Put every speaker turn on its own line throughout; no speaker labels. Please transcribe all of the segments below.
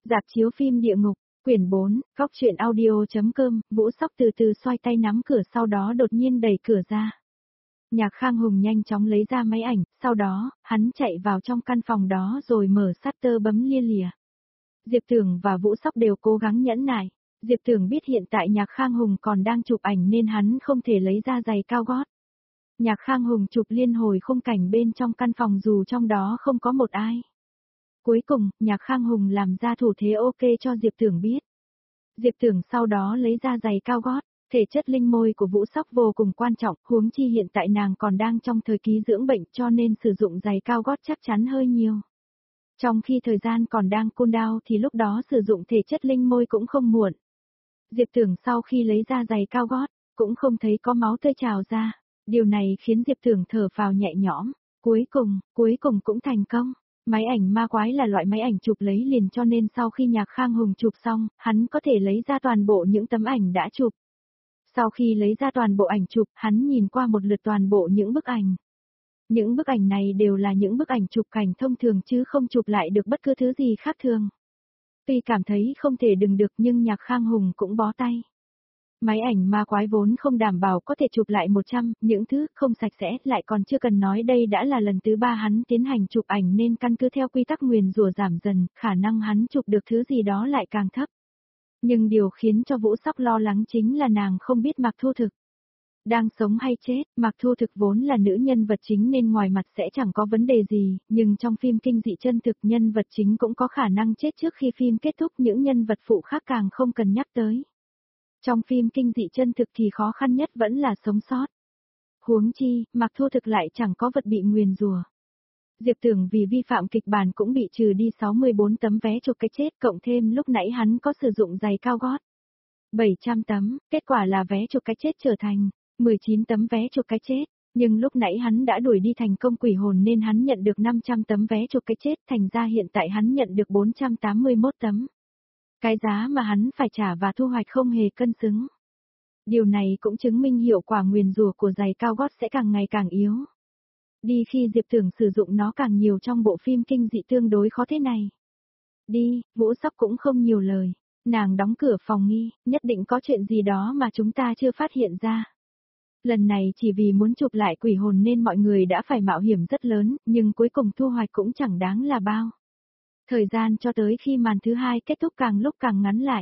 Rạp chiếu phim Địa Ngục, quyển 4, góc truyện audio.com, Vũ Sóc từ từ xoay tay nắm cửa sau đó đột nhiên đẩy cửa ra. Nhạc Khang Hùng nhanh chóng lấy ra máy ảnh, sau đó, hắn chạy vào trong căn phòng đó rồi mở shutter bấm lia lịa. Diệp Tưởng và Vũ Sóc đều cố gắng nhẫn nại. Diệp Tưởng biết hiện tại Nhạc Khang Hùng còn đang chụp ảnh nên hắn không thể lấy ra giày cao gót. Nhạc Khang Hùng chụp liên hồi khung cảnh bên trong căn phòng dù trong đó không có một ai. Cuối cùng, Nhạc Khang Hùng làm ra thủ thế ok cho Diệp Tưởng biết. Diệp Tưởng sau đó lấy ra giày cao gót, thể chất linh môi của Vũ Sóc vô cùng quan trọng, huống chi hiện tại nàng còn đang trong thời kỳ dưỡng bệnh cho nên sử dụng giày cao gót chắc chắn hơi nhiều. Trong khi thời gian còn đang cool down thì lúc đó sử dụng thể chất linh môi cũng không muộn. Diệp Tưởng sau khi lấy ra giày cao gót, cũng không thấy có máu tươi trào ra. Điều này khiến Diệp Tưởng thở phào nhẹ nhõm. Cuối cùng cũng thành công. Máy ảnh ma quái là loại máy ảnh chụp lấy liền cho nên sau khi Nhạc Khang Hùng chụp xong, hắn có thể lấy ra toàn bộ những tấm ảnh đã chụp. Sau khi lấy ra toàn bộ ảnh chụp, hắn nhìn qua một lượt toàn bộ những bức ảnh. Những bức ảnh này đều là những bức ảnh chụp cảnh thông thường chứ không chụp lại được bất cứ thứ gì khác thường. Tuy cảm thấy không thể đừng được nhưng Nhạc Khang Hùng cũng bó tay. Máy ảnh ma quái vốn không đảm bảo có thể chụp lại 100, những thứ không sạch sẽ lại còn chưa cần nói đây đã là lần thứ 3 hắn tiến hành chụp ảnh nên căn cứ theo quy tắc nguyền rủa giảm dần, khả năng hắn chụp được thứ gì đó lại càng thấp. Nhưng điều khiến cho Vũ Sóc lo lắng chính là nàng không biết Mạc Thu Thực. Đang sống hay chết, Mạc Thu Thực vốn là nữ nhân vật chính nên ngoài mặt sẽ chẳng có vấn đề gì, nhưng trong phim kinh dị chân thực nhân vật chính cũng có khả năng chết trước khi phim kết thúc, những nhân vật phụ khác càng không cần nhắc tới. Trong phim kinh dị chân thực thì khó khăn nhất vẫn là sống sót. Huống chi, Mạc Thu Thực lại chẳng có vật bị nguyền rủa. Diệp Tưởng vì vi phạm kịch bản cũng bị trừ đi 64 tấm vé chụp cái chết, cộng thêm lúc nãy hắn có sử dụng giày cao gót. 700 tấm, kết quả là vé chụp cái chết trở thành 19 tấm vé chụp cái chết, nhưng lúc nãy hắn đã đuổi đi thành công quỷ hồn nên hắn nhận được 500 tấm vé chụp cái chết, thành ra hiện tại hắn nhận được 481 tấm. Cái giá mà hắn phải trả và thu hoạch không hề cân xứng. Điều này cũng chứng minh hiệu quả nguyền rủa của giày cao gót sẽ càng ngày càng yếu. Đi khi Diệp Tưởng sử dụng nó càng nhiều trong bộ phim kinh dị tương đối khó thế này. Đi, Vũ Sóc cũng không nhiều lời. Nàng đóng cửa phòng nghi, nhất định có chuyện gì đó mà chúng ta chưa phát hiện ra. Lần này chỉ vì muốn chụp lại quỷ hồn nên mọi người đã phải mạo hiểm rất lớn, nhưng cuối cùng thu hoạch cũng chẳng đáng là bao. Thời gian cho tới khi màn thứ 2 kết thúc càng lúc càng ngắn lại.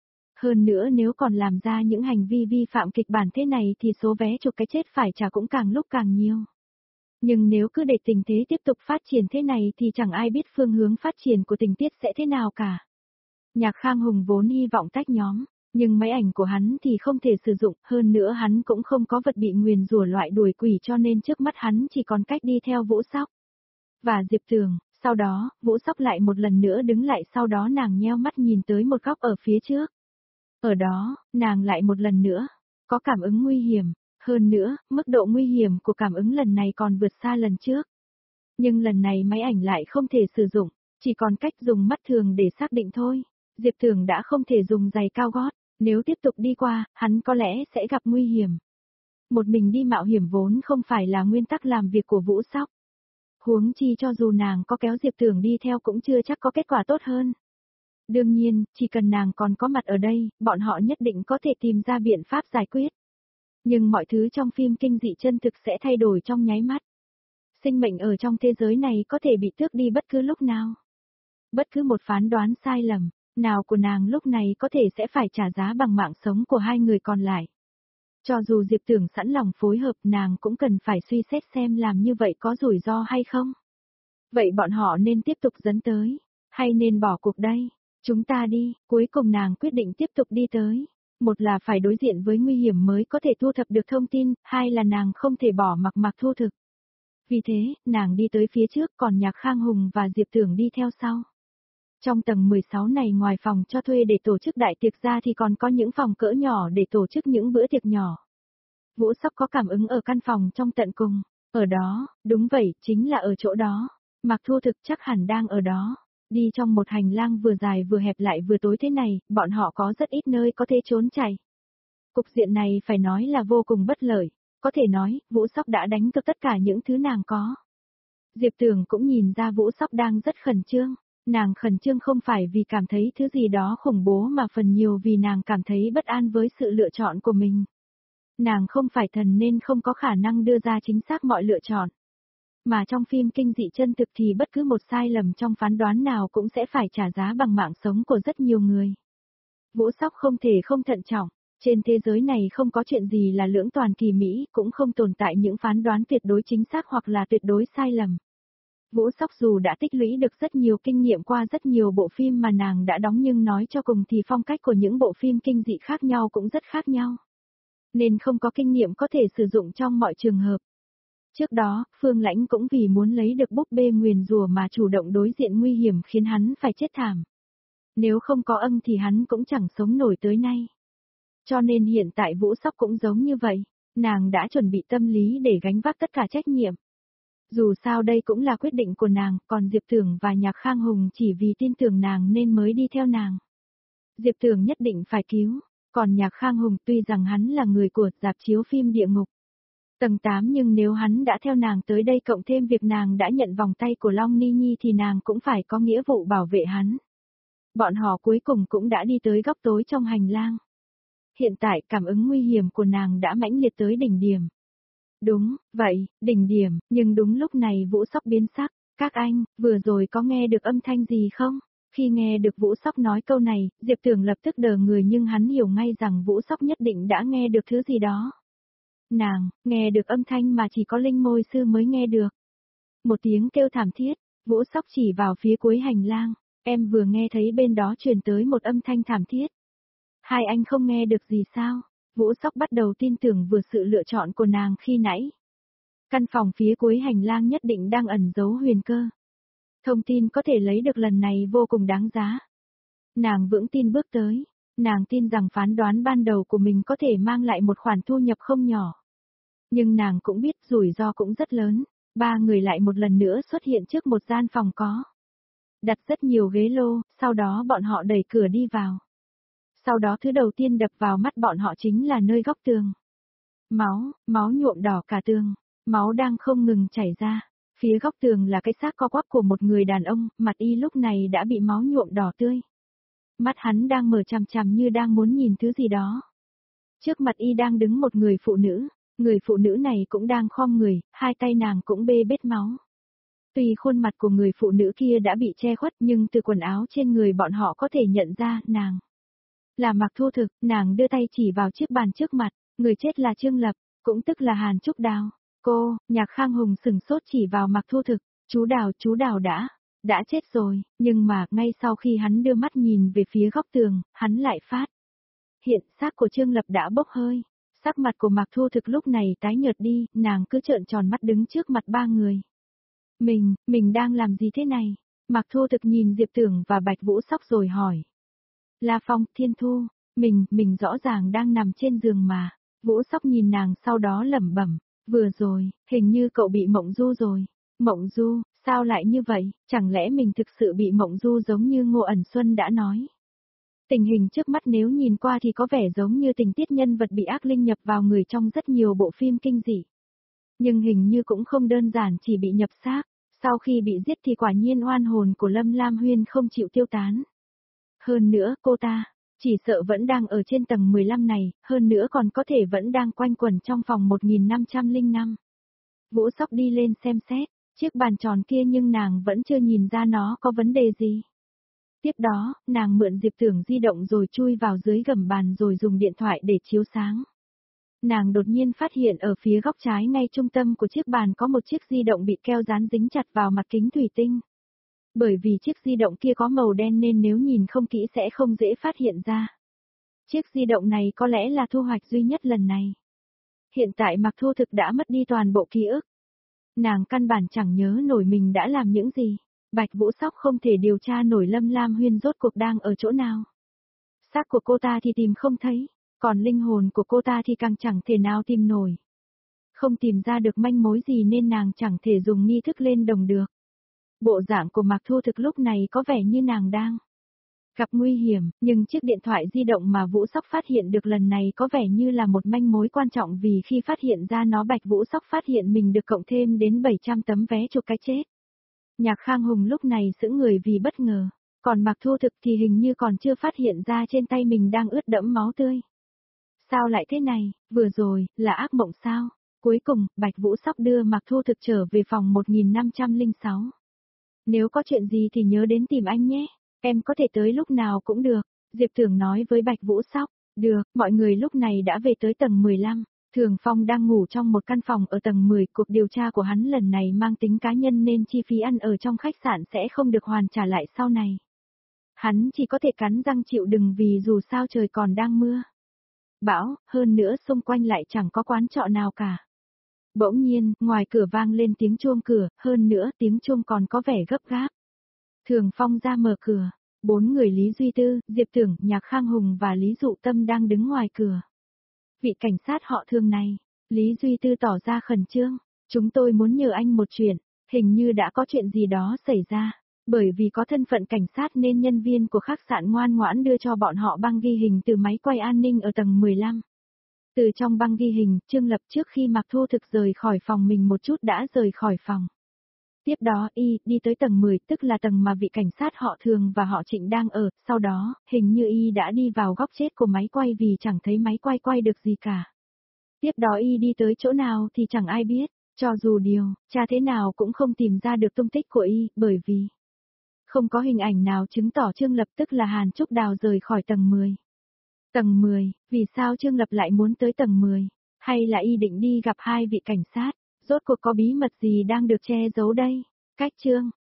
Hơn nữa nếu còn làm ra những hành vi vi phạm kịch bản thế này thì số vé chụp cái chết phải trả cũng càng lúc càng nhiều. Nhưng nếu cứ để tình thế tiếp tục phát triển thế này thì chẳng ai biết phương hướng phát triển của tình tiết sẽ thế nào cả. Nhạc Khang Hùng vốn hy vọng tách nhóm, nhưng máy ảnh của hắn thì không thể sử dụng, hơn nữa hắn cũng không có vật bị nguyền rủa loại đuổi quỷ cho nên trước mắt hắn chỉ còn cách đi theo Vũ Sóc và Diệp Tưởng. Sau đó, Vũ Sóc lại một lần nữa đứng lại, sau đó nàng nheo mắt nhìn tới một góc ở phía trước. Ở đó, nàng lại một lần nữa, có cảm ứng nguy hiểm, hơn nữa, mức độ nguy hiểm của cảm ứng lần này còn vượt xa lần trước. Nhưng lần này máy ảnh lại không thể sử dụng, chỉ còn cách dùng mắt thường để xác định thôi. Diệp Tưởng đã không thể dùng giày cao gót, nếu tiếp tục đi qua, hắn có lẽ sẽ gặp nguy hiểm. Một mình đi mạo hiểm vốn không phải là nguyên tắc làm việc của Vũ Sóc. Huống chi cho dù nàng có kéo Diệp Tưởng đi theo cũng chưa chắc có kết quả tốt hơn. Đương nhiên, chỉ cần nàng còn có mặt ở đây, bọn họ nhất định có thể tìm ra biện pháp giải quyết. Nhưng mọi thứ trong phim kinh dị chân thực sẽ thay đổi trong nháy mắt. Sinh mệnh ở trong thế giới này có thể bị tước đi bất cứ lúc nào. Bất cứ một phán đoán sai lầm nào của nàng lúc này có thể sẽ phải trả giá bằng mạng sống của hai người còn lại. Cho dù Diệp Tưởng sẵn lòng phối hợp, nàng cũng cần phải suy xét xem làm như vậy có rủi ro hay không. Vậy bọn họ nên tiếp tục dẫn tới, hay nên bỏ cuộc đây? Chúng ta đi, cuối cùng nàng quyết định tiếp tục đi tới. Một là phải đối diện với nguy hiểm mới có thể thu thập được thông tin, hai là nàng không thể bỏ mặc Mạc Thu Thực. Vì thế, nàng đi tới phía trước còn Nhạc Khang Hùng và Diệp Tưởng đi theo sau. Trong tầng 16 này ngoài phòng cho thuê để tổ chức đại tiệc ra thì còn có những phòng cỡ nhỏ để tổ chức những bữa tiệc nhỏ. Vũ Sóc có cảm ứng ở căn phòng trong tận cùng. Ở đó, đúng vậy, chính là ở chỗ đó. Mạc Thu Thực chắc hẳn đang ở đó. Đi trong một hành lang vừa dài vừa hẹp lại vừa tối thế này, bọn họ có rất ít nơi có thể trốn chạy. Cục diện này phải nói là vô cùng bất lợi. Có thể nói, Vũ Sóc đã đánh cược tất cả những thứ nàng có. Diệp Tưởng cũng nhìn ra Vũ Sóc đang rất khẩn trương. Nàng khẩn trương không phải vì cảm thấy thứ gì đó khủng bố mà phần nhiều vì nàng cảm thấy bất an với sự lựa chọn của mình. Nàng không phải thần nên không có khả năng đưa ra chính xác mọi lựa chọn. Mà trong phim kinh dị chân thực thì bất cứ một sai lầm trong phán đoán nào cũng sẽ phải trả giá bằng mạng sống của rất nhiều người. Vũ Sóc không thể không thận trọng. Trên thế giới này không có chuyện gì là lưỡng toàn kỳ mỹ, cũng không tồn tại những phán đoán tuyệt đối chính xác hoặc là tuyệt đối sai lầm. Vũ Sóc dù đã tích lũy được rất nhiều kinh nghiệm qua rất nhiều bộ phim mà nàng đã đóng nhưng nói cho cùng thì phong cách của những bộ phim kinh dị khác nhau cũng rất khác nhau. Nên không có kinh nghiệm có thể sử dụng trong mọi trường hợp. Trước đó, Phương Lãnh cũng vì muốn lấy được búp bê nguyền rủa mà chủ động đối diện nguy hiểm khiến hắn phải chết thảm. Nếu không có ân thì hắn cũng chẳng sống nổi tới nay. Cho nên hiện tại Vũ Sóc cũng giống như vậy, nàng đã chuẩn bị tâm lý để gánh vác tất cả trách nhiệm. Dù sao đây cũng là quyết định của nàng, còn Diệp Tưởng và Nhạc Khang Hùng chỉ vì tin tưởng nàng nên mới đi theo nàng. Diệp Tưởng nhất định phải cứu, còn Nhạc Khang Hùng tuy rằng hắn là người của rạp chiếu phim địa ngục tầng 8 nhưng nếu hắn đã theo nàng tới đây cộng thêm việc nàng đã nhận vòng tay của Long Ni Nhi thì nàng cũng phải có nghĩa vụ bảo vệ hắn. Bọn họ cuối cùng cũng đã đi tới góc tối trong hành lang. Hiện tại cảm ứng nguy hiểm của nàng đã mãnh liệt tới đỉnh điểm. Đúng, vậy, đỉnh điểm, nhưng đúng lúc này Vũ Sóc biến sắc. Các anh, vừa rồi có nghe được âm thanh gì không? Khi nghe được Vũ Sóc nói câu này, Diệp Tưởng lập tức đờ người nhưng hắn hiểu ngay rằng Vũ Sóc nhất định đã nghe được thứ gì đó. Nàng, nghe được âm thanh mà chỉ có Linh Môi Sư mới nghe được. Một tiếng kêu thảm thiết, Vũ Sóc chỉ vào phía cuối hành lang, em vừa nghe thấy bên đó truyền tới một âm thanh thảm thiết. Hai anh không nghe được gì sao? Vũ Sóc bắt đầu tin tưởng vừa sự lựa chọn của nàng khi nãy. Căn phòng phía cuối hành lang nhất định đang ẩn giấu huyền cơ. Thông tin có thể lấy được lần này vô cùng đáng giá. Nàng vững tin bước tới, nàng tin rằng phán đoán ban đầu của mình có thể mang lại một khoản thu nhập không nhỏ. Nhưng nàng cũng biết rủi ro cũng rất lớn, ba người lại một lần nữa xuất hiện trước một gian phòng có. Đặt rất nhiều ghế lô, sau đó bọn họ đẩy cửa đi vào. Sau đó thứ đầu tiên đập vào mắt bọn họ chính là nơi góc tường. Máu nhuộm đỏ cả tường, máu đang không ngừng chảy ra. Phía góc tường là cái xác co quắp của một người đàn ông, mặt y lúc này đã bị máu nhuộm đỏ tươi. Mắt hắn đang mở chằm chằm như đang muốn nhìn thứ gì đó. Trước mặt y đang đứng một người phụ nữ này cũng đang khom người, hai tay nàng cũng bê bết máu. Tuy khuôn mặt của người phụ nữ kia đã bị che khuất nhưng từ quần áo trên người bọn họ có thể nhận ra nàng là Mạc Thu Thực. Nàng đưa tay chỉ vào chiếc bàn trước mặt, người chết là Trương Lập, cũng tức là Hàn Trúc Đào. Cô, Nhạc Khang Hùng sừng sốt chỉ vào Mạc Thu Thực, chú Đào đã chết rồi, nhưng mà ngay sau khi hắn đưa mắt nhìn về phía góc tường, hắn lại phát hiện xác của Trương Lập đã bốc hơi. Sắc mặt của Mạc Thu Thực lúc này tái nhợt đi, nàng cứ trợn tròn mắt đứng trước mặt ba người. Mình đang làm gì thế này? Mạc Thu Thực nhìn Diệp Tưởng và Bạch Vũ Sóc rồi hỏi. La Phong, Thiên Thu, mình rõ ràng đang nằm trên giường mà. Vũ Sóc nhìn nàng sau đó lẩm bẩm, vừa rồi, hình như cậu bị mộng du rồi. Mộng du, sao lại như vậy, chẳng lẽ mình thực sự bị mộng du giống như Ngô Ẩn Xuân đã nói. Tình hình trước mắt nếu nhìn qua thì có vẻ giống như tình tiết nhân vật bị ác linh nhập vào người trong rất nhiều bộ phim kinh dị. Nhưng hình như cũng không đơn giản chỉ bị nhập xác, sau khi bị giết thì quả nhiên oan hồn của Lâm Lam Huyên không chịu tiêu tán. Hơn nữa cô ta, chỉ sợ vẫn đang ở trên tầng 15 này, hơn nữa còn có thể vẫn đang quanh quẩn trong phòng 1505. Vũ Sóc đi lên xem xét, chiếc bàn tròn kia nhưng nàng vẫn chưa nhìn ra nó có vấn đề gì. Tiếp đó, nàng mượn Diệp Tưởng di động rồi chui vào dưới gầm bàn rồi dùng điện thoại để chiếu sáng. Nàng đột nhiên phát hiện ở phía góc trái ngay trung tâm của chiếc bàn có một chiếc di động bị keo dán dính chặt vào mặt kính thủy tinh. Bởi vì chiếc di động kia có màu đen nên nếu nhìn không kỹ sẽ không dễ phát hiện ra. Chiếc di động này có lẽ là thu hoạch duy nhất lần này. Hiện tại Mạc Thu Thực đã mất đi toàn bộ ký ức. Nàng căn bản chẳng nhớ nổi mình đã làm những gì. Bạch Vũ Sóc không thể điều tra nổi Lâm Lam Huyên rốt cuộc đang ở chỗ nào. Xác của cô ta thì tìm không thấy, còn linh hồn của cô ta thì càng chẳng thể nào tìm nổi. Không tìm ra được manh mối gì nên nàng chẳng thể dùng nghi thức lên đồng được. Bộ dạng của Mạc Thu Thực lúc này có vẻ như nàng đang gặp nguy hiểm, nhưng chiếc điện thoại di động mà Vũ Sóc phát hiện được lần này có vẻ như là một manh mối quan trọng vì khi phát hiện ra nó Bạch Vũ Sóc phát hiện mình được cộng thêm đến 700 tấm vé chụp cái chết. Nhạc Khang Hùng lúc này sững người vì bất ngờ, còn Mạc Thu Thực thì hình như còn chưa phát hiện ra trên tay mình đang ướt đẫm máu tươi. Sao lại thế này, vừa rồi, là ác mộng sao? Cuối cùng, Bạch Vũ Sóc đưa Mạc Thu Thực trở về phòng 1506. Nếu có chuyện gì thì nhớ đến tìm anh nhé, em có thể tới lúc nào cũng được, Diệp Thường nói với Bạch Vũ Sóc. Được, mọi người lúc này đã về tới tầng 15. Thường Phong đang ngủ trong một căn phòng ở tầng 10, cuộc điều tra của hắn lần này mang tính cá nhân nên chi phí ăn ở trong khách sạn sẽ không được hoàn trả lại sau này. Hắn chỉ có thể cắn răng chịu đựng vì dù sao trời còn đang mưa. Bão, hơn nữa xung quanh lại chẳng có quán trọ nào cả. Bỗng nhiên, ngoài cửa vang lên tiếng chuông cửa, hơn nữa tiếng chuông còn có vẻ gấp gáp. Thường Phong ra mở cửa, 4 người Lý Duy Tư, Diệp Tưởng, Nhạc Khang Hùng và Lý Dụ Tâm đang đứng ngoài cửa. Vị cảnh sát họ Thường này, Lý Duy Tư tỏ ra khẩn trương, chúng tôi muốn nhờ anh một chuyện, hình như đã có chuyện gì đó xảy ra. Bởi vì có thân phận cảnh sát nên nhân viên của khách sạn ngoan ngoãn đưa cho bọn họ băng ghi hình từ máy quay an ninh ở tầng 15. Từ trong băng ghi hình, Trương Lập trước khi Mạc Thu Thực rời khỏi phòng mình một chút đã rời khỏi phòng. Tiếp đó y đi tới tầng 10, tức là tầng mà vị cảnh sát họ Thường và họ Trịnh đang ở, sau đó, hình như y đã đi vào góc chết của máy quay vì chẳng thấy máy quay quay được gì cả. Tiếp đó y đi tới chỗ nào thì chẳng ai biết, cho dù tra thế nào cũng không tìm ra được tung tích của y, bởi vì không có hình ảnh nào chứng tỏ Trương Lập tức là Hàn Trúc Đào rời khỏi tầng 10. Tầng 10, vì sao Trương Lập lại muốn tới tầng 10? Hay là y định đi gặp hai vị cảnh sát? Rốt cuộc có bí mật gì đang được che giấu đây? Cách chương